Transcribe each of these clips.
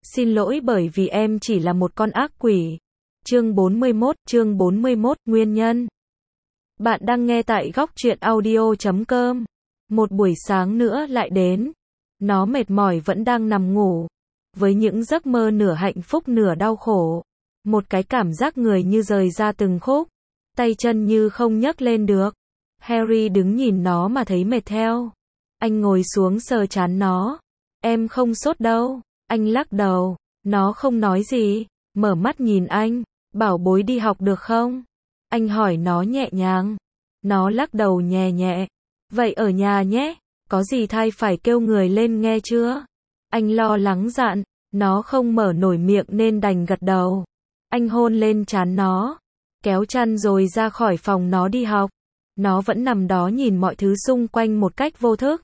Xin lỗi bởi vì em chỉ là một con ác quỷ. Chương 41, nguyên nhân. Bạn đang nghe tại góc truyện audio.com. Một buổi sáng nữa lại đến. Nó mệt mỏi vẫn đang nằm ngủ. Với những giấc mơ nửa hạnh phúc nửa đau khổ. Một cái cảm giác người như rời ra từng khúc. Tay chân như không nhấc lên được. Harry đứng nhìn nó mà thấy mệt theo. Anh ngồi xuống sờ trán nó. Em không sốt đâu. Anh lắc đầu. Nó không nói gì. Mở mắt nhìn anh. Bảo bối đi học được không? Anh hỏi nó nhẹ nhàng. Nó lắc đầu nhẹ nhẹ. Vậy ở nhà nhé. Có gì thay phải kêu người lên nghe chưa? Anh lo lắng dặn. Nó không mở nổi miệng nên đành gật đầu. Anh hôn lên trán nó. Kéo chăn rồi ra khỏi phòng nó đi học. Nó vẫn nằm đó nhìn mọi thứ xung quanh một cách vô thức.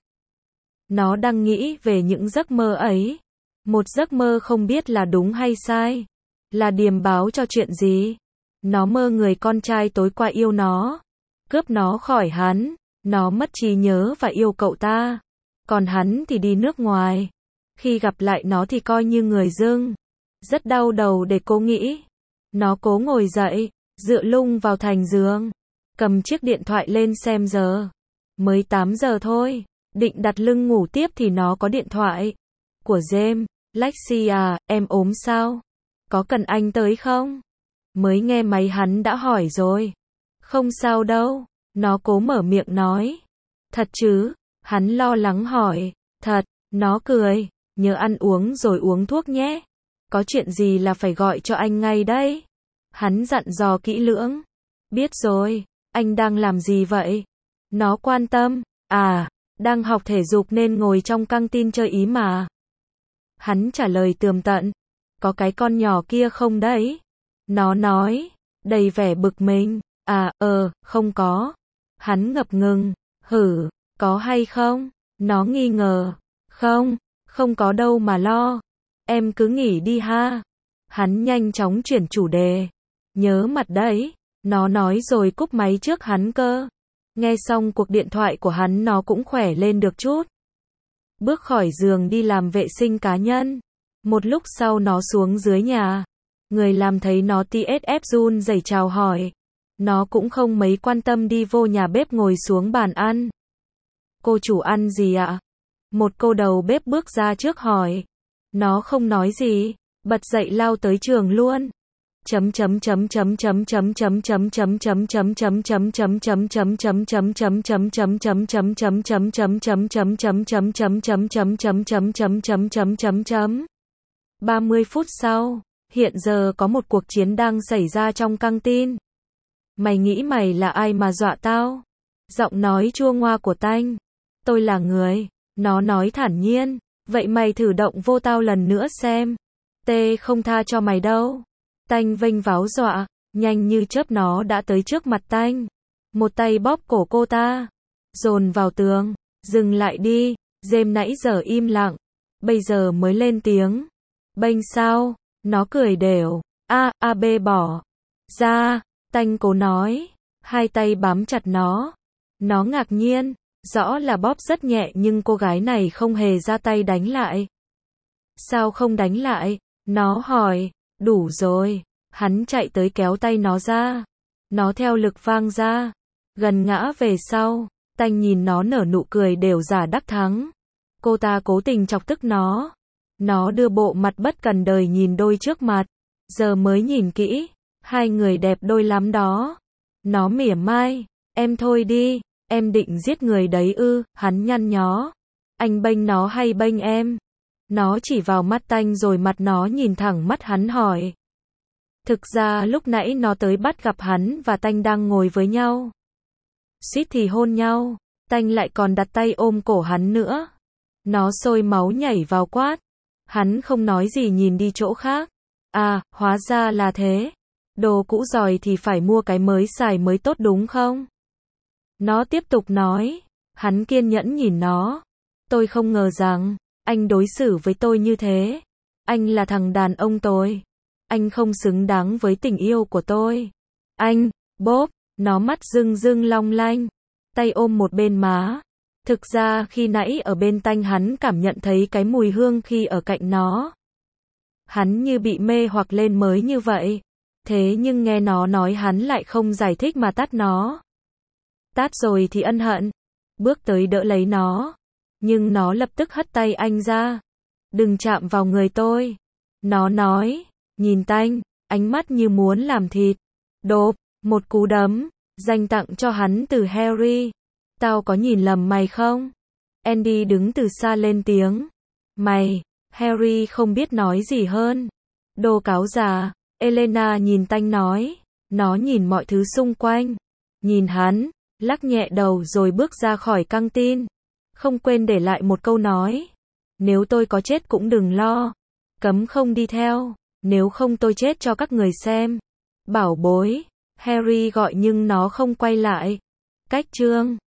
Nó đang nghĩ về những giấc mơ ấy. Một giấc mơ không biết là đúng hay sai. Là điềm báo cho chuyện gì? Nó mơ người con trai tối qua yêu nó. Cướp nó khỏi hắn. Nó mất trí nhớ và yêu cậu ta. Còn hắn thì đi nước ngoài. Khi gặp lại nó thì coi như người dưng. Rất đau đầu để cố nghĩ. Nó cố ngồi dậy, dựa lưng vào thành giường. Cầm chiếc điện thoại lên xem giờ. Mới 8 giờ thôi. Định đặt lưng ngủ tiếp thì nó có điện thoại. Của James. Lexi à, em ốm sao? Có cần anh tới không? Mới nghe máy hắn đã hỏi rồi. Không sao đâu. Nó cố mở miệng nói. Thật chứ? Hắn lo lắng hỏi. Thật. Nó cười. Nhớ ăn uống rồi uống thuốc nhé. Có chuyện gì là phải gọi cho anh ngay đấy. Hắn dặn dò kỹ lưỡng. Biết rồi. Anh đang làm gì vậy? Nó quan tâm. À, đang học thể dục nên ngồi trong căng tin chơi ý mà. Hắn trả lời tường tận. Có cái con nhỏ kia không đấy? Nó nói. Đầy vẻ bực mình. À, không có. Hắn ngập ngừng. Hử, có hay không? Nó nghi ngờ. Không có đâu mà lo. Em cứ nghỉ đi ha. Hắn nhanh chóng chuyển chủ đề. Nhớ mặt đấy. Nó nói rồi cúp máy trước hắn cơ. Nghe xong cuộc điện thoại của hắn nó cũng khỏe lên được chút. Bước khỏi giường đi làm vệ sinh cá nhân. Một lúc sau nó xuống dưới nhà. Người làm thấy nó TSF run rẩy chào hỏi. Nó cũng không mấy quan tâm đi vô nhà bếp ngồi xuống bàn ăn. Cô chủ ăn gì ạ? Một cô đầu bếp bước ra trước hỏi. Nó không nói gì, bật dậy lao tới trường luôn. Ba mươi phút sau, hiện giờ có một cuộc chiến đang xảy ra trong căng tin. Mày nghĩ mày là ai mà dọa tao? Giọng nói chua ngoa của Tanh. Tôi là người. Nó nói thản nhiên. Vậy mày thử động vô tao lần nữa xem. Tê không tha cho mày đâu. Tanh vênh váo dọa. Nhanh như chớp nó đã tới trước mặt Tanh. Một tay bóp cổ cô ta. Dồn vào tường. Dừng lại đi. James nãy giờ im lặng. Bây giờ mới lên tiếng. Bênh sao? Nó cười đều. B bỏ. Ra. Tanh cố nói. Hai tay bám chặt nó. Nó ngạc nhiên. Rõ là bóp rất nhẹ nhưng cô gái này không hề ra tay đánh lại. Sao không đánh lại? Nó hỏi. Đủ rồi. Hắn chạy tới kéo tay nó ra. Nó theo lực vang ra. Gần ngã về sau. Tanh nhìn nó nở nụ cười đều giả đắc thắng. Cô ta cố tình chọc tức nó. Nó đưa bộ mặt bất cần đời nhìn đôi trước mặt. Giờ mới nhìn kỹ. Hai người đẹp đôi lắm đó. Nó mỉa mai. Em thôi đi. Em định giết người đấy ư? Hắn nhăn nhó. Anh bênh nó hay bênh em? Nó chỉ vào mắt Tanh rồi mặt nó nhìn thẳng mắt hắn hỏi. Thực ra lúc nãy nó tới bắt gặp hắn và Tanh đang ngồi với nhau. Suýt thì hôn nhau. Tanh lại còn đặt tay ôm cổ hắn nữa. Nó sôi máu nhảy vào quát. Hắn không nói gì nhìn đi chỗ khác. À, hóa ra là thế. Đồ cũ rồi thì phải mua cái mới xài mới tốt đúng không? Nó tiếp tục nói. Hắn kiên nhẫn nhìn nó. Tôi không ngờ rằng anh đối xử với tôi như thế. Anh là thằng đàn ông tồi. Anh không xứng đáng với tình yêu của tôi. Anh, bốp, nó mắt rưng rưng long lanh. Tay ôm một bên má. Thực ra khi nãy ở bên Tanh hắn cảm nhận thấy cái mùi hương khi ở cạnh nó. Hắn như bị mê hoặc lên mới như vậy. Thế nhưng nghe nó nói hắn lại không giải thích mà tát nó. Tát rồi thì ân hận. Bước tới đỡ lấy nó. Nhưng nó lập tức hất tay anh ra. Đừng chạm vào người tôi. Nó nói. Nhìn tanh. Ánh mắt như muốn làm thịt. Đốp. Một cú đấm. Dành tặng cho hắn từ Harry. Tao có nhìn lầm mày không? Andy đứng từ xa lên tiếng. Mày. Harry không biết nói gì hơn. Đồ cáo già. Elena nhìn tanh nói. Nó nhìn mọi thứ xung quanh. Nhìn hắn. Lắc nhẹ đầu rồi bước ra khỏi căng tin. Không quên để lại một câu nói. Nếu tôi có chết cũng đừng lo. Cấm không đi theo. Nếu không tôi chết cho các người xem. Bảo bối. Harry gọi nhưng nó không quay lại. Cách chương